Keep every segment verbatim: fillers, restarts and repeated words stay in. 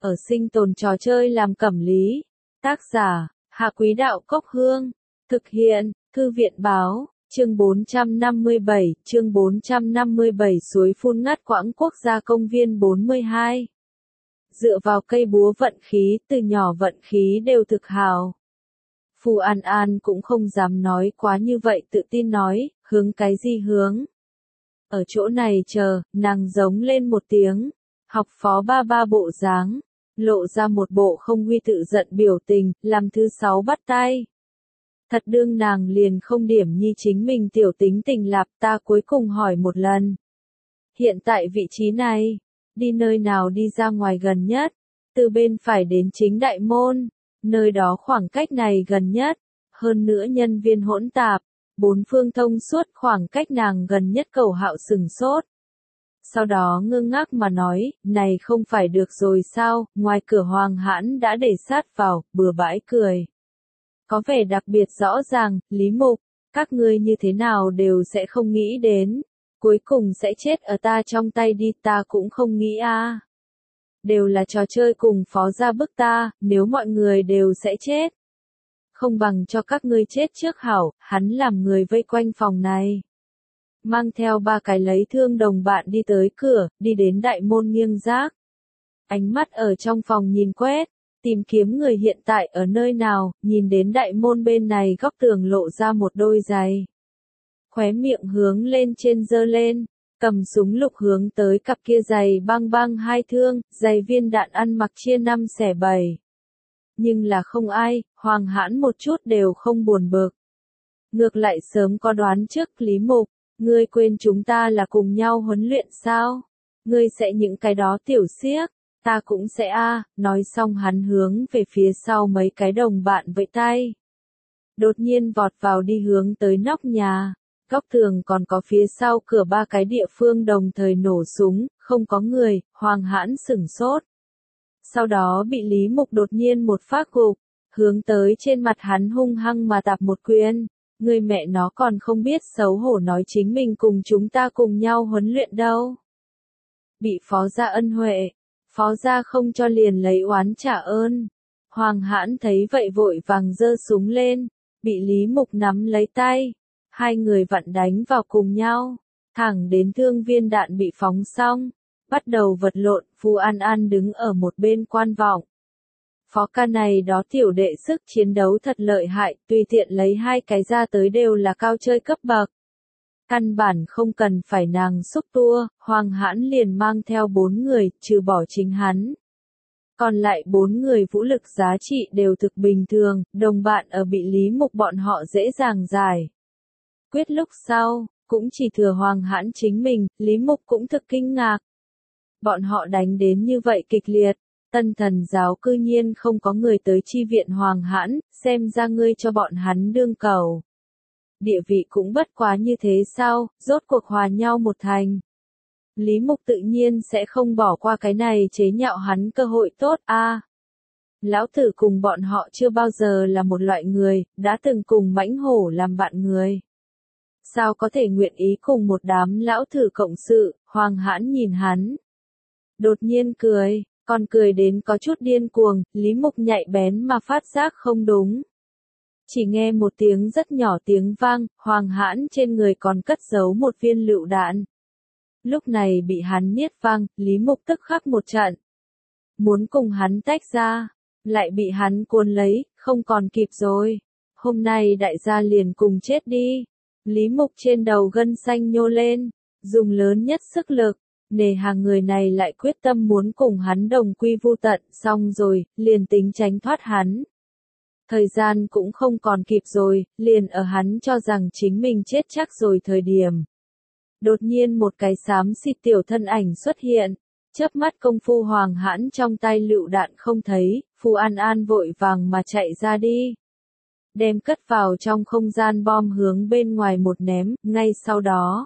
ở sinh tồn trò chơi làm cẩm lý. Tác giả, Hạ Quý Đạo Cốc Hương. Thực hiện, Thư viện Báo, chương bốn trăm năm mươi bảy, chương bốn trăm năm mươi bảy suối phun ngắt quãng quốc gia công viên bốn mươi hai. Dựa vào cây búa vận khí, từ nhỏ vận khí đều thực hào. Phù An An cũng không dám nói quá như vậy, tự tin nói, hướng cái gì hướng. Ở chỗ này chờ, nàng giống lên một tiếng, học phó ba ba bộ dáng, lộ ra một bộ không huy tự giận biểu tình, làm thứ sáu bắt tay. Thật đương nàng liền không điểm nhi chính mình tiểu tính tình lạp, ta cuối cùng hỏi một lần. Hiện tại vị trí này, đi nơi nào đi ra ngoài gần nhất, từ bên phải đến chính đại môn, nơi đó khoảng cách này gần nhất, hơn nữa nhân viên hỗn tạp, bốn phương thông suốt, khoảng cách nàng gần nhất. Cầu Hạo sừng sốt. Sau đó ngơ ngác mà nói, này không phải được rồi sao, ngoài cửa Hoàng Hãn đã để sát vào, bừa bãi cười. Có vẻ đặc biệt rõ ràng, Lý Mục, các ngươi như thế nào đều sẽ không nghĩ đến, cuối cùng sẽ chết ở ta trong tay đi, ta cũng không nghĩ a. À. Đều là trò chơi cùng phó gia bức ta, nếu mọi người đều sẽ chết. Không bằng cho các ngươi chết trước hảo, hắn làm người vây quanh phòng này. Mang theo ba cái lấy thương đồng bạn đi tới cửa, đi đến đại môn nghiêng rác. Ánh mắt ở trong phòng nhìn quét, tìm kiếm người hiện tại ở nơi nào, nhìn đến đại môn bên này góc tường lộ ra một đôi giày. Khóe miệng hướng lên trên giơ lên, cầm súng lục hướng tới cặp kia giày băng băng hai thương, giày viên đạn ăn mặc chia năm xẻ bảy. Nhưng là không ai, Hoàng Hãn một chút đều không buồn bực. Ngược lại sớm có đoán trước, Lý Mục, ngươi quên chúng ta là cùng nhau huấn luyện sao? Ngươi sẽ những cái đó tiểu xiếc, ta cũng sẽ a. À. Nói xong hắn hướng về phía sau mấy cái đồng bạn vẫy tay. Đột nhiên vọt vào đi hướng tới nóc nhà, góc tường còn có phía sau cửa ba cái địa phương đồng thời nổ súng, không có người, Hoàng Hãn sửng sốt. Sau đó bị Lý Mục đột nhiên một phát gục, hướng tới trên mặt hắn hung hăng mà tạp một quyền. Người mẹ nó còn không biết xấu hổ nói chính mình cùng chúng ta cùng nhau huấn luyện đâu. Bị phó gia ân huệ, phó gia không cho liền lấy oán trả ơn. Hoàng Hãn thấy vậy vội vàng giơ súng lên, bị Lý Mục nắm lấy tay. Hai người vặn đánh vào cùng nhau, thẳng đến thương viên đạn bị phóng xong. Bắt đầu vật lộn, Phù An An đứng ở một bên quan vọng. Phó ca này đó tiểu đệ sức chiến đấu thật lợi hại, tùy tiện lấy hai cái ra tới đều là cao chơi cấp bậc. Căn bản không cần phải nàng xúc tua, Hoàng Hãn liền mang theo bốn người, trừ bỏ chính hắn. Còn lại bốn người vũ lực giá trị đều thực bình thường, đồng bạn ở bị Lý Mục bọn họ dễ dàng giải quyết lúc sau, cũng chỉ thừa Hoàng Hãn chính mình, Lý Mục cũng thực kinh ngạc. Bọn họ đánh đến như vậy kịch liệt, Tân Thần giáo cư nhiên không có người tới chi viện Hoàng Hãn, xem ra ngươi cho bọn hắn đương cầu. Địa vị cũng bất quá như thế sao, rốt cuộc hòa nhau một thành. Lý Mục tự nhiên sẽ không bỏ qua cái này chế nhạo hắn cơ hội tốt a. À, lão tử cùng bọn họ chưa bao giờ là một loại người, đã từng cùng mãnh hổ làm bạn người. Sao có thể nguyện ý cùng một đám lão tử cộng sự, Hoàng Hãn nhìn hắn. Đột nhiên cười, còn cười đến có chút điên cuồng, Lý Mục nhạy bén mà phát giác không đúng. Chỉ nghe một tiếng rất nhỏ tiếng vang, Hoàng Hãn trên người còn cất giấu một viên lựu đạn. Lúc này bị hắn niết vang, Lý Mục tức khắc một trận. Muốn cùng hắn tách ra, lại bị hắn cuốn lấy, không còn kịp rồi. Hôm nay đại gia liền cùng chết đi. Lý Mục trên đầu gân xanh nhô lên, dùng lớn nhất sức lực. Nề hàng người này lại quyết tâm muốn cùng hắn đồng quy vu tận, xong rồi, liền tính tránh thoát hắn. Thời gian cũng không còn kịp rồi, liền ở hắn cho rằng chính mình chết chắc rồi thời điểm. Đột nhiên một cái xám xịt tiểu thân ảnh xuất hiện, chớp mắt công phu Hoàng Hãn trong tay lựu đạn không thấy, Phù An An vội vàng mà chạy ra đi. Đem cất vào trong không gian bom hướng bên ngoài một ném, ngay sau đó.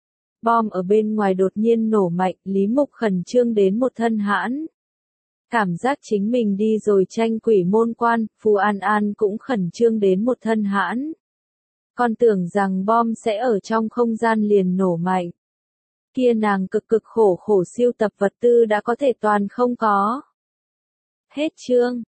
Bom ở bên ngoài đột nhiên nổ mạnh, Lý Mục khẩn trương đến một thân hãn. Cảm giác chính mình đi rồi tranh quỷ môn quan, Phù An An cũng khẩn trương đến một thân hãn. Còn tưởng rằng bom sẽ ở trong không gian liền nổ mạnh. Kia nàng cực cực khổ khổ siêu tập vật tư đã có thể toàn không có. Hết chương.